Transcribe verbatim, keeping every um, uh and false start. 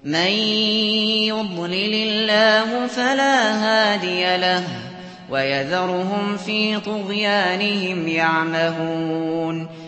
مَن يُضْلِلِ اللَّهُ فَلَا هَادِيَ لَهُ وَيَذَرُهُمْ فِي طُغْيَانِهِمْ يَعْمَهُونَ